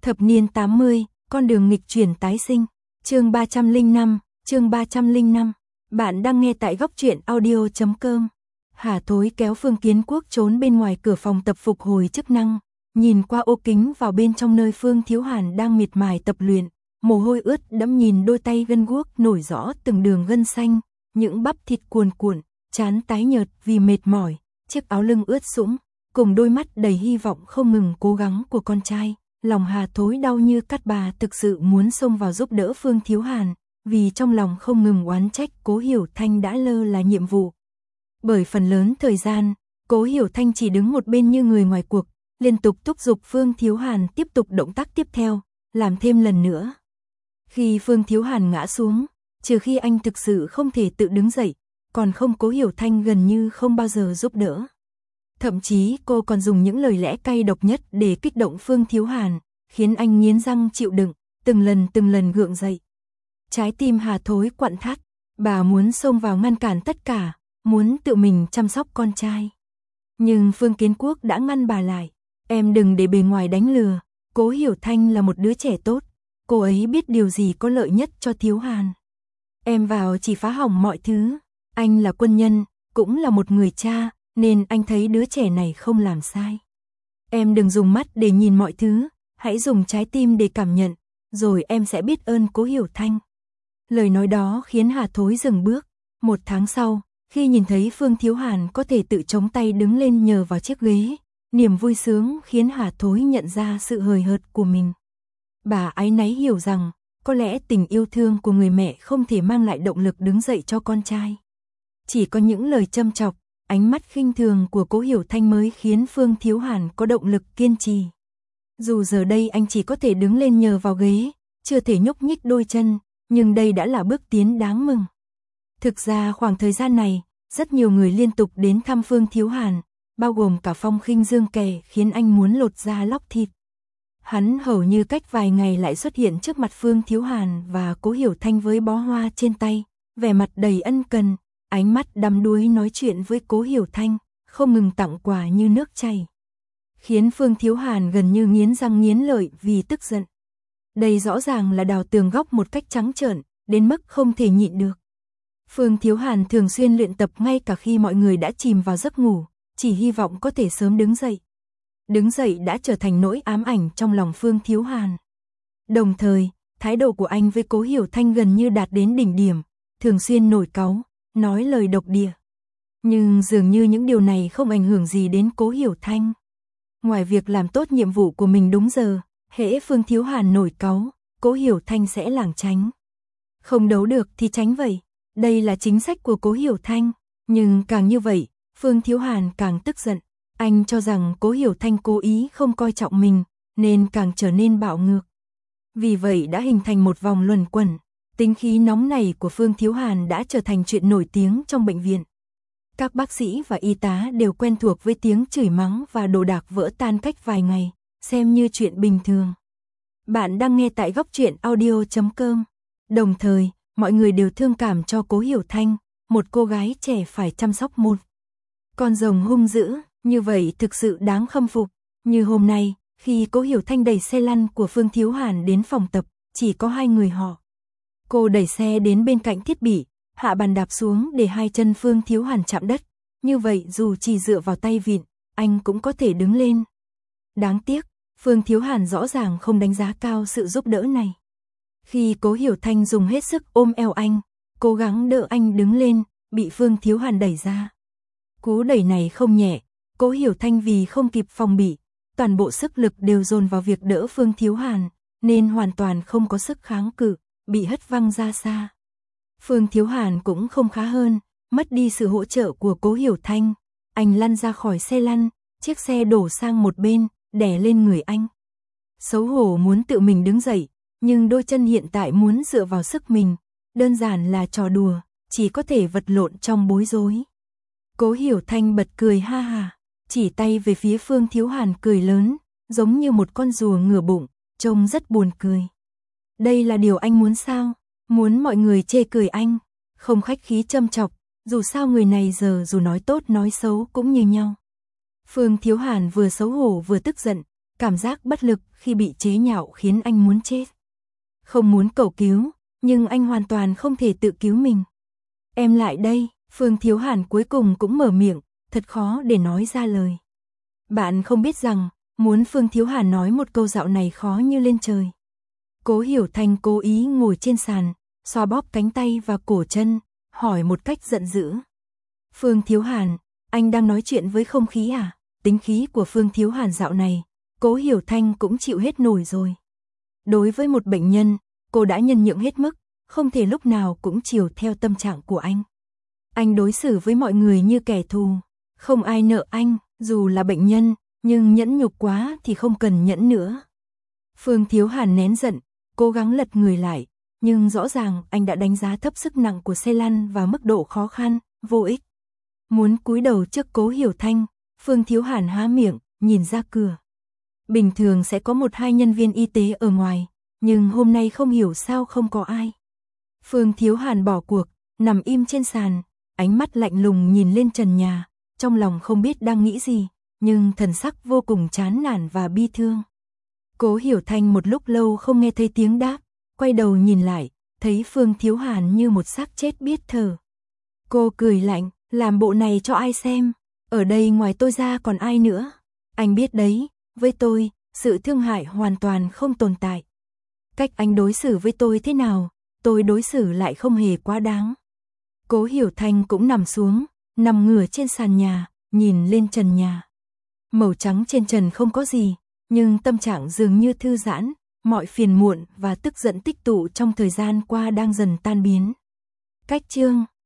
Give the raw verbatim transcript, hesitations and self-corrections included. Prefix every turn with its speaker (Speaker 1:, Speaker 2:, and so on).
Speaker 1: Thập niên tám mươi, con đường nghịch chuyển tái sinh. Chương ba trăm lẻ năm, chương ba trăm lẻ năm. Bạn đang nghe tại góc truyện audio chấm com. Hà Thối kéo Phương Kiến Quốc trốn bên ngoài cửa phòng tập phục hồi chức năng, nhìn qua ô kính vào bên trong nơi Phương Thiếu Hàn đang miệt mài tập luyện, mồ hôi ướt đẫm nhìn đôi tay gân guốc nổi rõ từng đường gân xanh, những bắp thịt cuồn cuộn, trán tái nhợt vì mệt mỏi, chiếc áo lưng ướt sũng, cùng đôi mắt đầy hy vọng không ngừng cố gắng của con trai. Lòng Hà Thối đau như cắt, bà thực sự muốn xông vào giúp đỡ Phương Thiếu Hàn, vì trong lòng không ngừng oán trách Cố Hiểu Thanh đã lơ là nhiệm vụ. Bởi phần lớn thời gian, Cố Hiểu Thanh chỉ đứng một bên như người ngoài cuộc, liên tục thúc giục Phương Thiếu Hàn tiếp tục động tác tiếp theo, làm thêm lần nữa. Khi Phương Thiếu Hàn ngã xuống, trừ khi anh thực sự không thể tự đứng dậy, còn không Cố Hiểu Thanh gần như không bao giờ giúp đỡ. Thậm chí cô còn dùng những lời lẽ cay độc nhất để kích động Phương Thiếu Hàn, khiến anh nghiến răng chịu đựng, từng lần từng lần gượng dậy. Trái tim Hà Thối quặn thắt, bà muốn xông vào ngăn cản tất cả, muốn tự mình chăm sóc con trai. Nhưng Phương Kiến Quốc đã ngăn bà lại, em đừng để bề ngoài đánh lừa, Cố Hiểu Thanh là một đứa trẻ tốt, cô ấy biết điều gì có lợi nhất cho Thiếu Hàn. Em vào chỉ phá hỏng mọi thứ, anh là quân nhân, cũng là một người cha, nên anh thấy đứa trẻ này không làm sai. Em đừng dùng mắt để nhìn mọi thứ, hãy dùng trái tim để cảm nhận, rồi em sẽ biết ơn Cố Hiểu Thanh. Lời nói đó khiến Hà Thối dừng bước. Một tháng sau, khi nhìn thấy Phương Thiếu Hàn có thể tự chống tay đứng lên nhờ vào chiếc ghế, niềm vui sướng khiến Hà Thối nhận ra sự hời hợt của mình. Bà áy náy hiểu rằng, có lẽ tình yêu thương của người mẹ không thể mang lại động lực đứng dậy cho con trai. Chỉ có những lời châm chọc, ánh mắt khinh thường của Cố Hiểu Thanh mới khiến Phương Thiếu Hàn có động lực kiên trì. Dù giờ đây anh chỉ có thể đứng lên nhờ vào ghế, chưa thể nhúc nhích đôi chân, nhưng đây đã là bước tiến đáng mừng. Thực ra khoảng thời gian này, rất nhiều người liên tục đến thăm Phương Thiếu Hàn, bao gồm cả Phong Khinh Dương kẻ khiến anh muốn lột da lóc thịt. Hắn hầu như cách vài ngày lại xuất hiện trước mặt Phương Thiếu Hàn và Cố Hiểu Thanh với bó hoa trên tay, vẻ mặt đầy ân cần, ánh mắt đắm đuối nói chuyện với Cố Hiểu Thanh, không ngừng tặng quà như nước chảy. Khiến Phương Thiếu Hàn gần như nghiến răng nghiến lợi vì tức giận. Đây rõ ràng là đào tường góc một cách trắng trợn, đến mức không thể nhịn được. Phương Thiếu Hàn thường xuyên luyện tập ngay cả khi mọi người đã chìm vào giấc ngủ, chỉ hy vọng có thể sớm đứng dậy. Đứng dậy đã trở thành nỗi ám ảnh trong lòng Phương Thiếu Hàn. Đồng thời, thái độ của anh với Cố Hiểu Thanh gần như đạt đến đỉnh điểm, thường xuyên nổi cáu, nói lời độc địa. Nhưng dường như những điều này không ảnh hưởng gì đến Cố Hiểu Thanh. Ngoài việc làm tốt nhiệm vụ của mình đúng giờ, hễ Phương Thiếu Hàn nổi cáu, Cố Hiểu Thanh sẽ lảng tránh. Không đấu được thì tránh vậy. Đây là chính sách của Cố Hiểu Thanh. Nhưng càng như vậy, Phương Thiếu Hàn càng tức giận. Anh cho rằng Cố Hiểu Thanh cố ý không coi trọng mình, nên càng trở nên bạo ngược. Vì vậy đã hình thành một vòng luẩn quẩn. Tính khí nóng này của Phương Thiếu Hàn đã trở thành chuyện nổi tiếng trong bệnh viện. Các bác sĩ và y tá đều quen thuộc với tiếng chửi mắng và đồ đạc vỡ tan cách vài ngày, xem như chuyện bình thường. Bạn đang nghe tại góc truyện audio chấm com. Đồng thời, mọi người đều thương cảm cho Cố Hiểu Thanh, một cô gái trẻ phải chăm sóc một con rồng hung dữ, như vậy thực sự đáng khâm phục. Như hôm nay, khi Cố Hiểu Thanh đẩy xe lăn của Phương Thiếu Hàn đến phòng tập, chỉ có hai người họ. Cô đẩy xe đến bên cạnh thiết bị, hạ bàn đạp xuống để hai chân Phương Thiếu Hàn chạm đất. Như vậy dù chỉ dựa vào tay vịn, anh cũng có thể đứng lên. Đáng tiếc, Phương Thiếu Hàn rõ ràng không đánh giá cao sự giúp đỡ này. Khi Cố Hiểu Thanh dùng hết sức ôm eo anh, cố gắng đỡ anh đứng lên, bị Phương Thiếu Hàn đẩy ra. Cú đẩy này không nhẹ, Cố Hiểu Thanh vì không kịp phòng bị, toàn bộ sức lực đều dồn vào việc đỡ Phương Thiếu Hàn, nên hoàn toàn không có sức kháng cự, bị hất văng ra xa. Phương Thiếu Hàn cũng không khá hơn, mất đi sự hỗ trợ của Cố Hiểu Thanh. Anh lăn ra khỏi xe lăn, chiếc xe đổ sang một bên, đè lên người anh. Xấu hổ muốn tự mình đứng dậy, nhưng đôi chân hiện tại muốn dựa vào sức mình, đơn giản là trò đùa, chỉ có thể vật lộn trong bối rối. Cố Hiểu Thanh bật cười ha ha, chỉ tay về phía Phương Thiếu Hàn cười lớn, giống như một con rùa ngửa bụng, trông rất buồn cười. Đây là điều anh muốn sao? Muốn mọi người chê cười anh, không khách khí châm chọc, dù sao người này giờ dù nói tốt nói xấu cũng như nhau. Phương Thiếu Hàn vừa xấu hổ vừa tức giận, Cảm giác bất lực khi bị chế nhạo khiến anh muốn chết. Không muốn cầu cứu, nhưng anh hoàn toàn không thể tự cứu mình. Em lại đây, Phương Thiếu Hàn cuối cùng cũng mở miệng, thật khó để nói ra lời. Bạn không biết rằng, muốn Phương Thiếu Hàn nói một câu dạo này khó như lên trời. Cố Hiểu Thanh cố ý ngồi trên sàn, xoa bóp cánh tay và cổ chân, hỏi một cách giận dữ. Phương Thiếu Hàn, anh đang nói chuyện với không khí à? Tính khí của Phương Thiếu Hàn dạo này, Cố Hiểu Thanh cũng chịu hết nổi rồi. Đối với một bệnh nhân, cô đã nhân nhượng hết mức, không thể lúc nào cũng chiều theo tâm trạng của anh. Anh đối xử với mọi người như kẻ thù, không ai nợ anh, dù là bệnh nhân, nhưng nhẫn nhục quá thì không cần nhẫn nữa. Phương Thiếu Hàn nén giận, cố gắng lật người lại, nhưng rõ ràng anh đã đánh giá thấp sức nặng của xe lăn và mức độ khó khăn, vô ích. Muốn cúi đầu trước Cố Hiểu Thanh, Phương Thiếu Hàn há miệng, nhìn ra cửa. Bình thường sẽ có một hai nhân viên y tế ở ngoài, nhưng hôm nay không hiểu sao không có ai. Phương Thiếu Hàn bỏ cuộc, nằm im trên sàn, ánh mắt lạnh lùng nhìn lên trần nhà, trong lòng không biết đang nghĩ gì, nhưng thần sắc vô cùng chán nản và bi thương. Cố Hiểu Thanh một lúc lâu không nghe thấy tiếng đáp, quay đầu nhìn lại, thấy Phương Thiếu Hàn như một xác chết biết thở. Cô cười lạnh, làm bộ này cho ai xem, ở đây ngoài tôi ra còn ai nữa. Anh biết đấy, với tôi, sự thương hại hoàn toàn không tồn tại. Cách anh đối xử với tôi thế nào, tôi đối xử lại không hề quá đáng. Cố Hiểu Thanh cũng nằm xuống, nằm ngửa trên sàn nhà, nhìn lên trần nhà. Màu trắng trên trần không có gì, nhưng tâm trạng dường như thư giãn, mọi phiền muộn và tức giận tích tụ trong thời gian qua đang dần tan biến. Cách chương